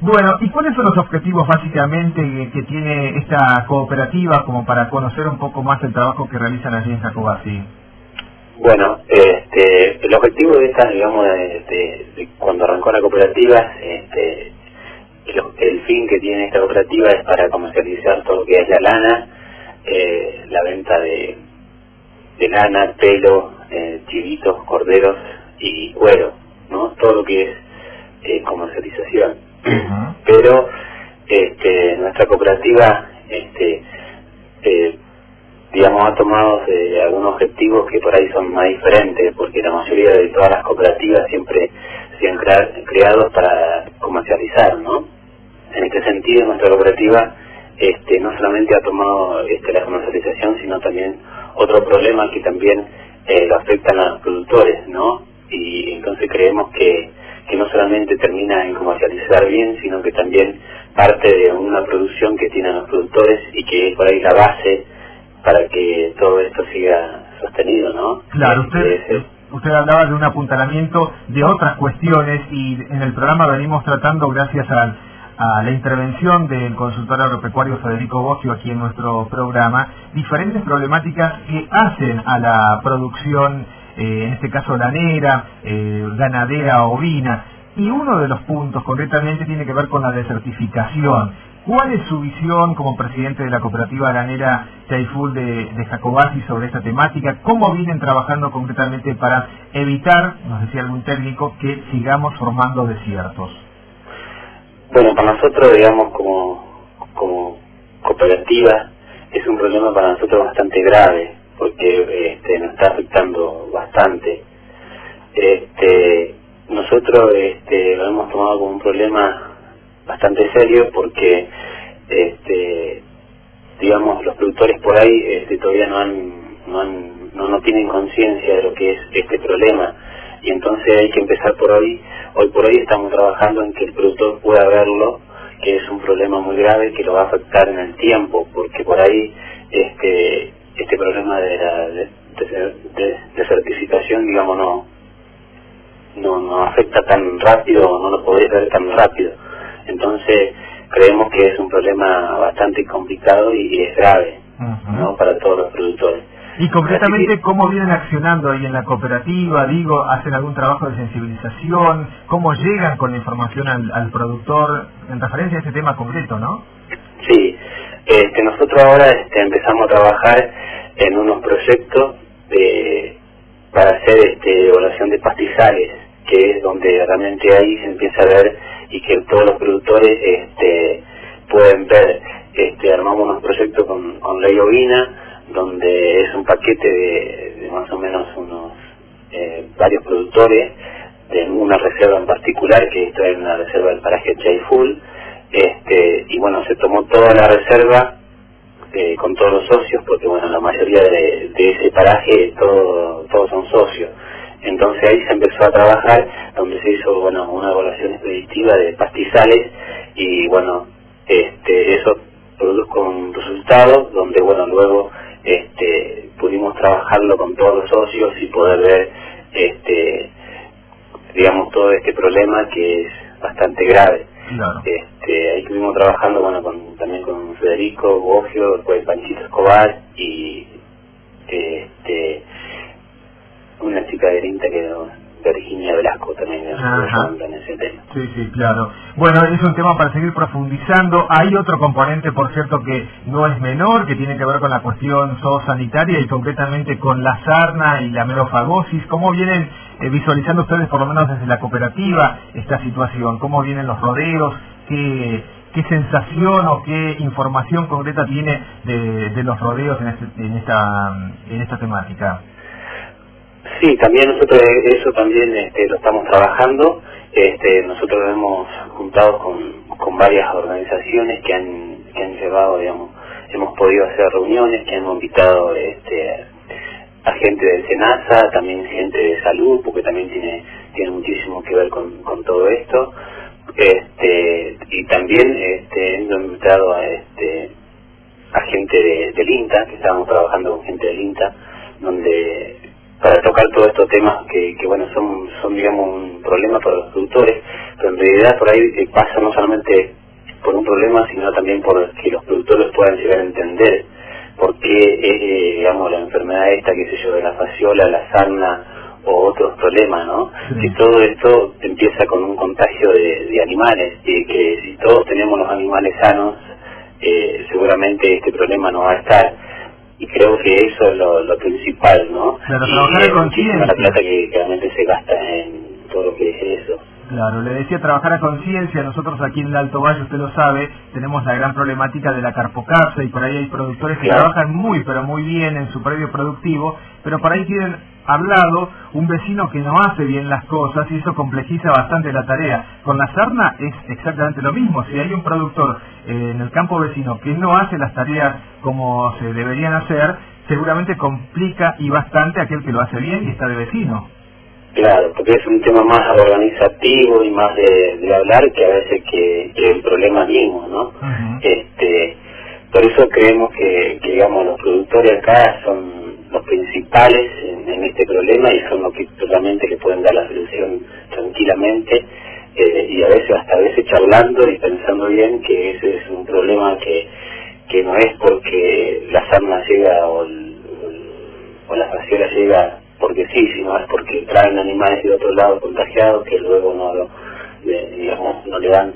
Bueno, ¿y cuáles son los objetivos básicamente que tiene esta cooperativa como para conocer un poco más el trabajo que realizan allí en Jacobasi? Bueno, el objetivo de esta, digamos, de cuando arrancó la cooperativa, el fin que tiene esta cooperativa es para comercializar todo lo que es la lana, la venta de lana, pelo, chivitos, corderos y cuero, ¿no? Todo lo que es comercialización. Uh-huh. Pero nuestra cooperativa digamos ha tomado algunos objetivos que por ahí son más diferentes, porque la mayoría de todas las cooperativas siempre se han creado para comercializar, ¿no? En este sentido, nuestra cooperativa no solamente ha tomado la comercialización, sino también otro problema que también lo afectan a los productores, ¿no? Y entonces creemos que no solamente termina en comercializar bien, sino que también parte de una producción que tienen los productores y que es por ahí la base para que todo esto siga sostenido, ¿no? Claro, usted hablaba de un apuntalamiento de otras cuestiones y en el programa venimos tratando, gracias a la intervención del consultor agropecuario Federico Boggio aquí en nuestro programa, diferentes problemáticas que hacen a la producción, en este caso lanera, ganadera, ovina, y uno de los puntos concretamente tiene que ver con la desertificación. ¿Cuál es su visión como presidente de la cooperativa ganera Chayful de Jacobasi sobre esta temática? ¿Cómo vienen trabajando concretamente para evitar, nos decía algún técnico, que sigamos formando desiertos? Bueno, para nosotros, digamos, como cooperativa, es un problema para nosotros bastante grave, porque nos está afectando bastante. Nosotros lo hemos tomado como un problema bastante serio, porque digamos, los productores por ahí todavía no tienen conciencia de lo que es este problema, y entonces hay que empezar por hoy. Hoy por hoy estamos trabajando en que el productor pueda verlo, que es un problema muy grave que lo va a afectar en el tiempo, porque por ahí este problema de la desertificación, digamos, no afecta tan rápido, no lo podéis ver tan rápido. Entonces creemos que es un problema bastante complicado y es grave, uh-huh, ¿no? Para todos los productores. Y concretamente, ¿cómo vienen accionando ahí en la cooperativa? Digo, ¿hacen algún trabajo de sensibilización? ¿Cómo llegan con la información al productor en referencia a este tema concreto, no? Sí, nosotros ahora empezamos a trabajar en unos proyectos para hacer evaluación de pastizales, que es donde realmente ahí se empieza a ver y que todos los productores pueden ver. Armamos unos proyectos con Ley Ovina, donde es un paquete de más o menos unos varios productores de una reserva en particular, que esto es una reserva del paraje Chayful, y bueno, se tomó toda la reserva con todos los socios, porque bueno, la mayoría de ese paraje todos son socios. Entonces ahí se empezó a trabajar, donde se hizo, bueno, una evaluación expeditiva de pastizales, y bueno, eso produjo un resultado donde, bueno, luego pudimos trabajarlo con todos los socios y poder ver digamos, todo este problema que es bastante grave. Claro. Ahí estuvimos trabajando, bueno, también con Federico Boggio, después Panchito Escobar y una chica de INTA que era Virginia Velasco, también en ese tema. Sí, sí, claro. Bueno, es un tema para seguir profundizando. Hay otro componente, por cierto, que no es menor, que tiene que ver con la cuestión zoosanitaria y concretamente con la sarna y la melofagosis. ¿Cómo vienen visualizando ustedes, por lo menos desde la cooperativa, esta situación? ¿Cómo vienen los rodeos? ¿Qué sensación o qué información concreta tiene de los rodeos en esta temática? Sí, también nosotros eso también lo estamos trabajando. Nosotros nos hemos juntado con varias organizaciones que han llevado, digamos, hemos podido hacer reuniones, que han invitado a gente del SENASA, también gente de salud, porque también tiene muchísimo que ver con todo esto. Y también hemos invitado a gente del INTA, que estábamos trabajando con gente del INTA, donde para tocar todos estos temas que bueno, son digamos un problema para los productores, pero en realidad por ahí pasa no solamente por un problema, sino también por que los productores puedan llegar a entender por qué digamos la enfermedad esta, qué sé yo, de la fasciola, la sarna o otros problemas, ¿no? Sí. Que todo esto empieza con un contagio de animales, y que si todos tenemos los animales sanos, seguramente este problema no va a estar. Y creo que eso es lo principal, ¿no? Claro, y trabajar es a muchísima la conciencia. plata que realmente se gasta en todo lo que es eso. Claro, le decía trabajar a conciencia. Nosotros aquí en el Alto Valle, usted lo sabe, tenemos la gran problemática de la carpocapsa y por ahí hay productores que trabajan muy, pero muy bien en su predio productivo, pero por ahí tienen al lado un vecino que no hace bien las cosas y eso complejiza bastante la tarea. Con la sarna es exactamente lo mismo. Si hay un productor en el campo vecino que no hace las tareas como se deberían hacer, seguramente complica y bastante a aquel que lo hace bien y está de vecino. Claro, porque es un tema más organizativo y más de hablar que a veces que el problema mismo, ¿no? Por eso creemos que digamos los productores acá son los principales en este problema y son los que realmente le pueden dar la solución tranquilamente, y a veces charlando y pensando bien que ese es un problema que no es porque la sarna llega o la fasciola llega porque sí, sino es porque traen animales de otro lado contagiados que luego no le dan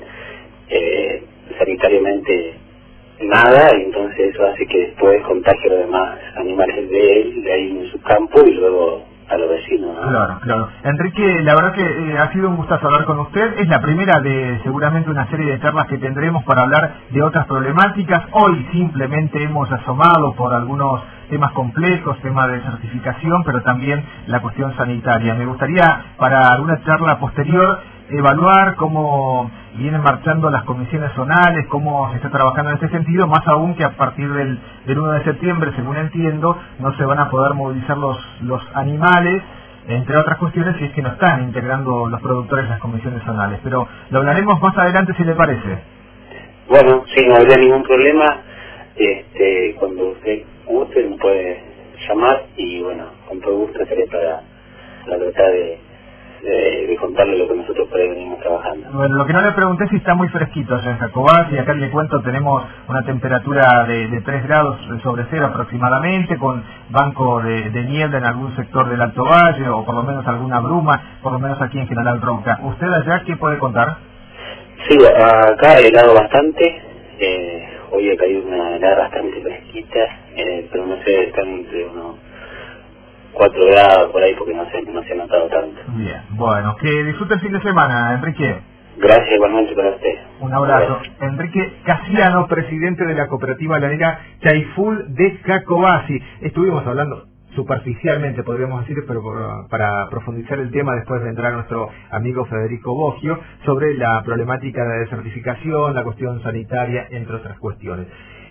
sanitariamente nada, y entonces eso hace que después contagie a los demás animales de él, de ahí en su campo, y luego a los vecinos, ¿no? Claro, claro. Enrique, la verdad que ha sido un gustazo hablar con usted. Es la primera de seguramente una serie de charlas que tendremos para hablar de otras problemáticas. Hoy simplemente hemos asomado por algunos temas complejos, temas de certificación, pero también la cuestión sanitaria. Me gustaría, para alguna charla posterior, evaluar cómo vienen marchando las comisiones zonales, cómo se está trabajando en este sentido, más aún que a partir del 1 de septiembre, según entiendo, no se van a poder movilizar los animales, entre otras cuestiones, si es que no están integrando los productores en las comisiones zonales. Pero lo hablaremos más adelante, si le parece. Bueno, sí, no habría ningún problema. Cuando usted guste me puede llamar y bueno, con todo gusto estaré para tratar de contarle lo que nosotros por ahí venimos trabajando. Bueno, lo que no le pregunté es si está muy fresquito allá en Jacobás, y acá le cuento, tenemos una temperatura de 3 grados sobre cero aproximadamente, con banco de niebla en algún sector del Alto Valle, o por lo menos alguna bruma, por lo menos aquí en General Roca. ¿Usted allá qué puede contar? Sí, acá ha helado bastante, hoy ha caído una helada bastante fresquita, pero no sé, están entre unos 4 grados por ahí porque no se ha notado tanto. Bien, bueno, que disfrute el fin de semana, Enrique. Gracias igualmente para usted. Un abrazo. Enrique Casiano, presidente de la cooperativa lanera Chaiful de Jacobasi. Estuvimos hablando superficialmente, podríamos decir, pero para profundizar el tema después vendrá nuestro amigo Federico Boggio sobre la problemática de desertificación, la cuestión sanitaria, entre otras cuestiones.